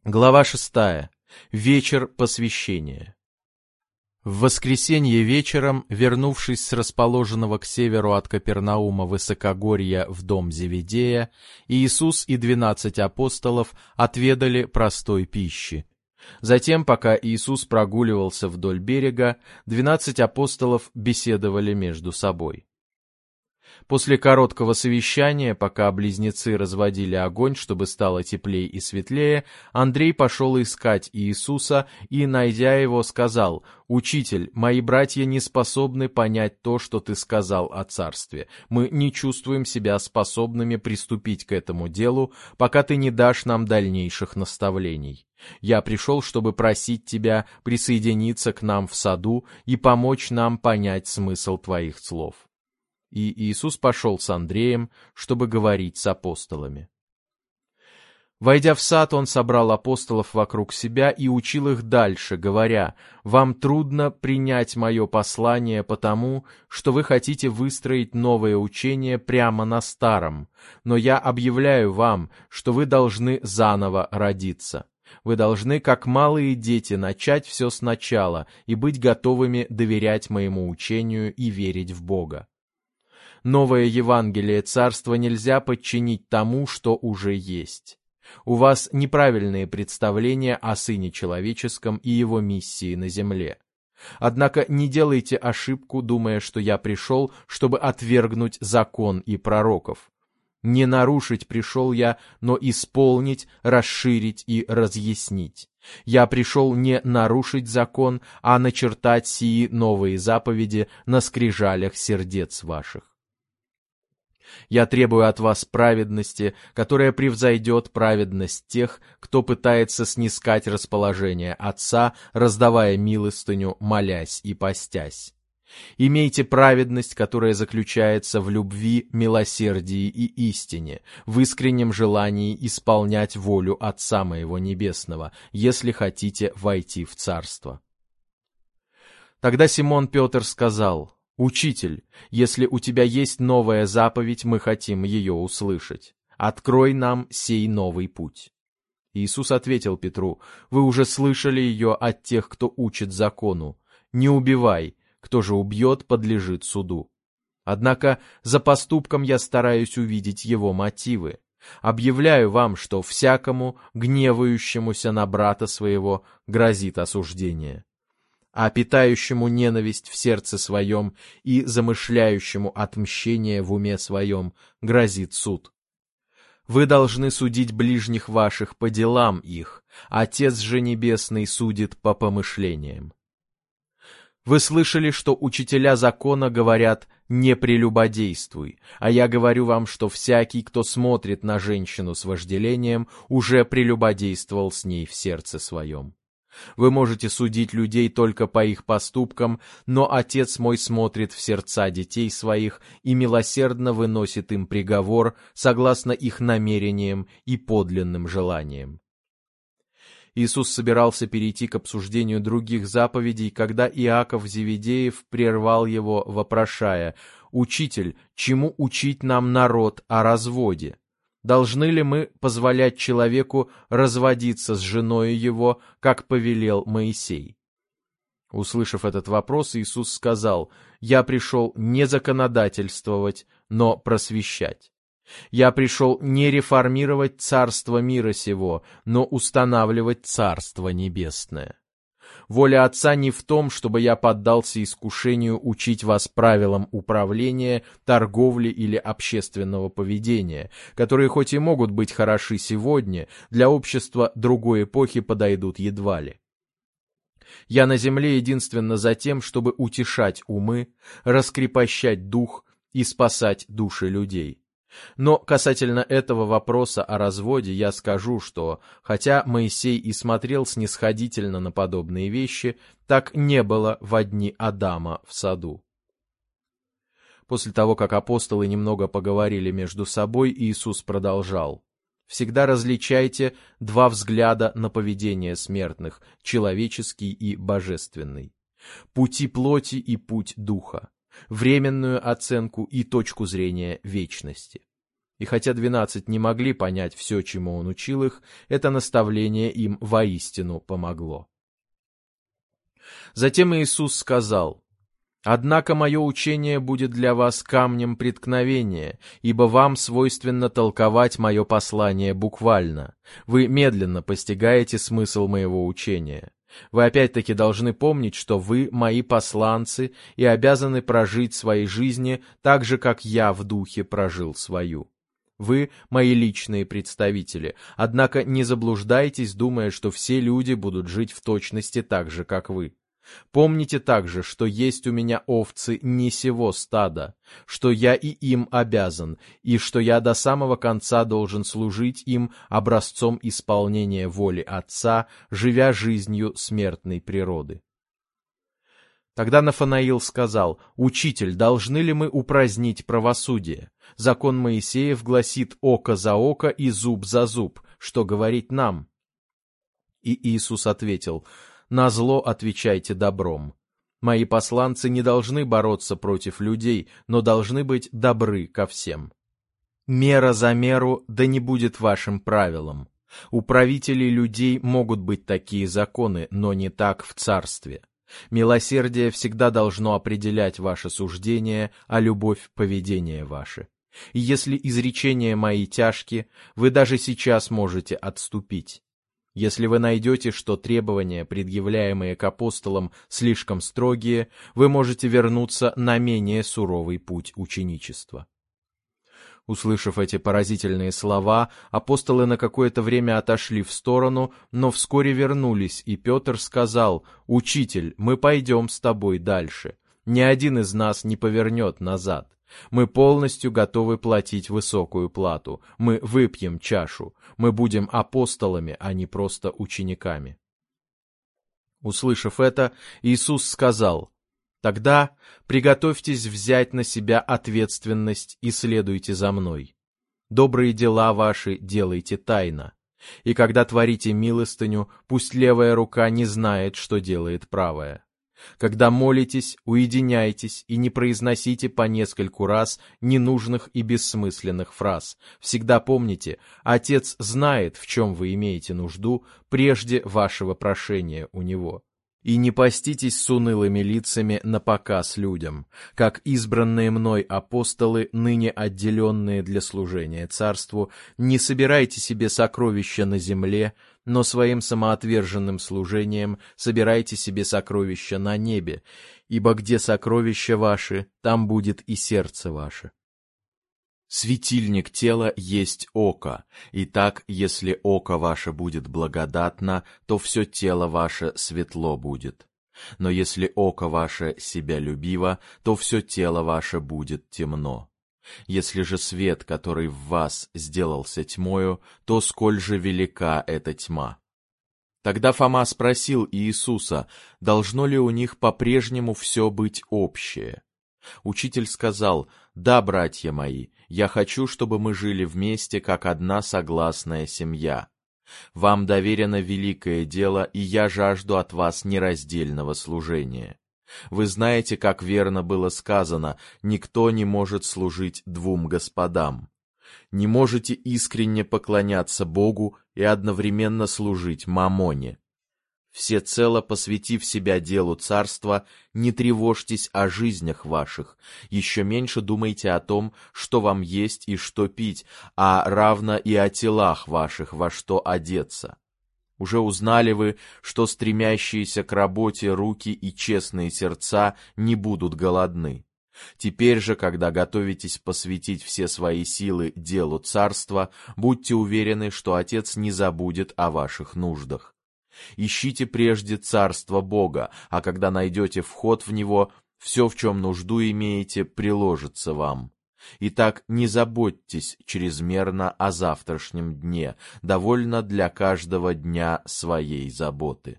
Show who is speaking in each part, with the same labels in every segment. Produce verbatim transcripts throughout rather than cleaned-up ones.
Speaker 1: Глава шестая. Вечер посвящения. В воскресенье вечером, вернувшись с расположенного к северу от Капернаума высокогорья в дом Зеведея, Иисус и двенадцать апостолов отведали простой пищи. Затем, пока Иисус прогуливался вдоль берега, двенадцать апостолов беседовали между собой. После короткого совещания, пока близнецы разводили огонь, чтобы стало теплее и светлее, Андрей пошел искать Иисуса и, найдя его, сказал: «Учитель, мои братья не способны понять то, что ты сказал о царстве. Мы не чувствуем себя способными приступить к этому делу, пока ты не дашь нам дальнейших наставлений. Я пришел, чтобы просить тебя присоединиться к нам в саду и помочь нам понять смысл твоих слов». И Иисус пошел с Андреем, чтобы говорить с апостолами. Войдя в сад, он собрал апостолов вокруг себя и учил их дальше, говоря: «Вам трудно принять мое послание потому, что вы хотите выстроить новое учение прямо на старом, но я объявляю вам, что вы должны заново родиться. Вы должны, как малые дети, начать все сначала и быть готовыми доверять моему учению и верить в Бога. Новое Евангелие Царства нельзя подчинить тому, что уже есть. У вас неправильные представления о Сыне Человеческом и Его миссии на земле. Однако не делайте ошибку, думая, что я пришел, чтобы отвергнуть закон и пророков. Не нарушить пришел я, но исполнить, расширить и разъяснить. Я пришел не нарушить закон, а начертать сии новые заповеди на скрижалях сердец ваших. Я требую от вас праведности, которая превзойдет праведность тех, кто пытается снискать расположение Отца, раздавая милостыню, молясь и постясь. Имейте праведность, которая заключается в любви, милосердии и истине, в искреннем желании исполнять волю Отца моего Небесного, если хотите войти в Царство». Тогда Симон Петр сказал: «Учитель, если у тебя есть новая заповедь, мы хотим ее услышать. Открой нам сей новый путь». Иисус ответил Петру: «Вы уже слышали ее от тех, кто учит закону. Не убивай, кто же убьет, подлежит суду. Однако за поступком я стараюсь увидеть его мотивы. Объявляю вам, что всякому, гневающемуся на брата своего, грозит осуждение. А питающему ненависть в сердце своем и замышляющему отмщение в уме своем грозит суд. Вы должны судить ближних ваших по делам их, Отец же Небесный судит по помышлениям. Вы слышали, что учителя закона говорят: «Не прелюбодействуй», а я говорю вам, что всякий, кто смотрит на женщину с вожделением, уже прелюбодействовал с ней в сердце своем. Вы можете судить людей только по их поступкам, но Отец мой смотрит в сердца детей своих и милосердно выносит им приговор согласно их намерениям и подлинным желаниям». Иисус собирался перейти к обсуждению других заповедей, когда Иаков Зеведеев прервал его, вопрошая: «Учитель, чему учить нам народ о разводе? Должны ли мы позволять человеку разводиться с женою его, как повелел Моисей?» Услышав этот вопрос, Иисус сказал: «Я пришел не законодательствовать, но просвещать. Я пришел не реформировать царство мира сего, но устанавливать царство небесное. Воля Отца не в том, чтобы я поддался искушению учить вас правилам управления, торговли или общественного поведения, которые хоть и могут быть хороши сегодня, для общества другой эпохи подойдут едва ли. Я на земле единственно за тем, чтобы утешать умы, раскрепощать дух и спасать души людей. Но касательно этого вопроса о разводе я скажу, что, хотя Моисей и смотрел снисходительно на подобные вещи, так не было во дни Адама в саду». После того, как апостолы немного поговорили между собой, Иисус продолжал: «Всегда различайте два взгляда на поведение смертных, человеческий и божественный, пути плоти и путь духа, временную оценку и точку зрения вечности. И хотя двенадцать не могли понять все, чему он учил их, это наставление им воистину помогло. Затем Иисус сказал: «Однако мое учение будет для вас камнем преткновения, ибо вам свойственно толковать мое послание буквально. Вы медленно постигаете смысл моего учения. Вы опять-таки должны помнить, что вы мои посланцы и обязаны прожить свои жизни так же, как я в духе прожил свою. Вы мои личные представители, однако не заблуждайтесь, думая, что все люди будут жить в точности так же, как вы. Помните также, что есть у меня овцы не сего стада, что я и им обязан, и что я до самого конца должен служить им образцом исполнения воли Отца, живя жизнью смертной природы». Тогда Нафанаил сказал: «Учитель, должны ли мы упразднить правосудие? Закон Моисеев гласит око за око и зуб за зуб. Что говорить нам?» И Иисус ответил: «Назло отвечайте добром. Мои посланцы не должны бороться против людей, но должны быть добры ко всем. Мера за меру да не будет вашим правилом. У правителей людей могут быть такие законы, но не так в царстве. Милосердие всегда должно определять ваше суждение, а любовь — поведение ваше. И если изречения мои тяжки, вы даже сейчас можете отступить. Если вы найдете, что требования, предъявляемые к апостолам, слишком строгие, вы можете вернуться на менее суровый путь ученичества». Услышав эти поразительные слова, апостолы на какое-то время отошли в сторону, но вскоре вернулись, и Петр сказал: «Учитель, мы пойдем с тобой дальше. Ни один из нас не повернет назад. Мы полностью готовы платить высокую плату. Мы выпьем чашу. Мы будем апостолами, а не просто учениками». Услышав это, Иисус сказал: «Тогда приготовьтесь взять на себя ответственность и следуйте за мной. Добрые дела ваши делайте тайно. И когда творите милостыню, пусть левая рука не знает, что делает правая. Когда молитесь, уединяйтесь и не произносите по нескольку раз ненужных и бессмысленных фраз. Всегда помните, Отец знает, в чем вы имеете нужду, прежде вашего прошения у Него. И не поститесь с унылыми лицами напоказ людям, как избранные мной апостолы, ныне отделенные для служения Царству, не собирайте себе сокровища на земле, но своим самоотверженным служением собирайте себе сокровища на небе, ибо где сокровища ваши, там будет и сердце ваше. Светильник тела есть око, и так, если око ваше будет благодатно, то все тело ваше светло будет. Но если око ваше себялюбиво, то все тело ваше будет темно. Если же свет, который в вас сделался тьмою, то сколь же велика эта тьма». Тогда Фома спросил Иисуса, должно ли у них по-прежнему все быть общее. Учитель сказал: «Да, братья мои, я хочу, чтобы мы жили вместе, как одна согласная семья. Вам доверено великое дело, и я жажду от вас нераздельного служения. Вы знаете, как верно было сказано: никто не может служить двум господам. Не можете искренне поклоняться Богу и одновременно служить мамоне. Всецело посвятив себя делу царства, не тревожьтесь о жизнях ваших, еще меньше думайте о том, что вам есть и что пить, а равно и о телах ваших, во что одеться. Уже узнали вы, что стремящиеся к работе руки и честные сердца не будут голодны. Теперь же, когда готовитесь посвятить все свои силы делу царства, будьте уверены, что Отец не забудет о ваших нуждах. Ищите прежде царство Бога, а когда найдете вход в него, все, в чем нужду имеете, приложится вам. Итак, не заботьтесь чрезмерно о завтрашнем дне, довольно для каждого дня своей заботы».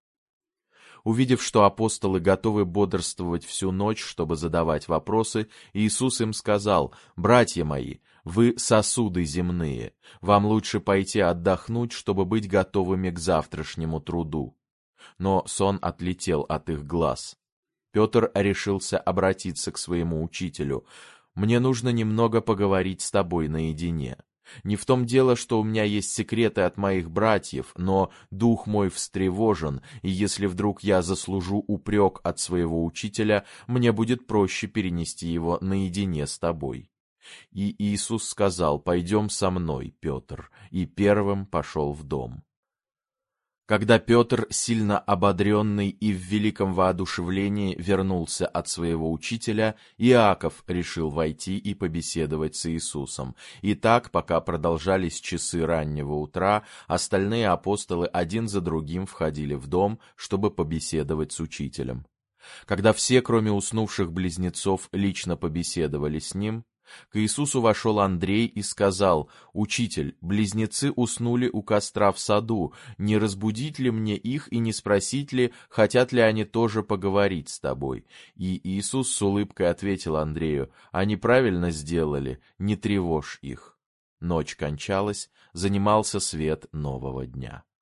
Speaker 1: Увидев, что апостолы готовы бодрствовать всю ночь, чтобы задавать вопросы, Иисус им сказал: «Братья мои, вы сосуды земные, вам лучше пойти отдохнуть, чтобы быть готовыми к завтрашнему труду». Но сон отлетел от их глаз. Петр решился обратиться к своему учителю: мне нужно немного поговорить с тобой наедине. Не в том дело, что у меня есть секреты от моих братьев, но дух мой встревожен, и если вдруг я заслужу упрек от своего учителя, мне будет проще перенести его наедине с тобой». И Иисус сказал: «Пойдем со мной, Петр», и первым пошел в дом. Когда Петр, сильно ободренный и в великом воодушевлении, вернулся от своего учителя, Иаков решил войти и побеседовать с Иисусом. И так, пока продолжались часы раннего утра, остальные апостолы один за другим входили в дом, чтобы побеседовать с учителем. Когда все, кроме уснувших близнецов, лично побеседовали с ним, к Иисусу вошел Андрей и сказал: «Учитель, близнецы уснули у костра в саду, не разбудить ли мне их и не спросить ли, хотят ли они тоже поговорить с тобой?» И Иисус с улыбкой ответил Андрею: «Они правильно сделали, не тревожь их». Ночь кончалась, занимался свет нового дня.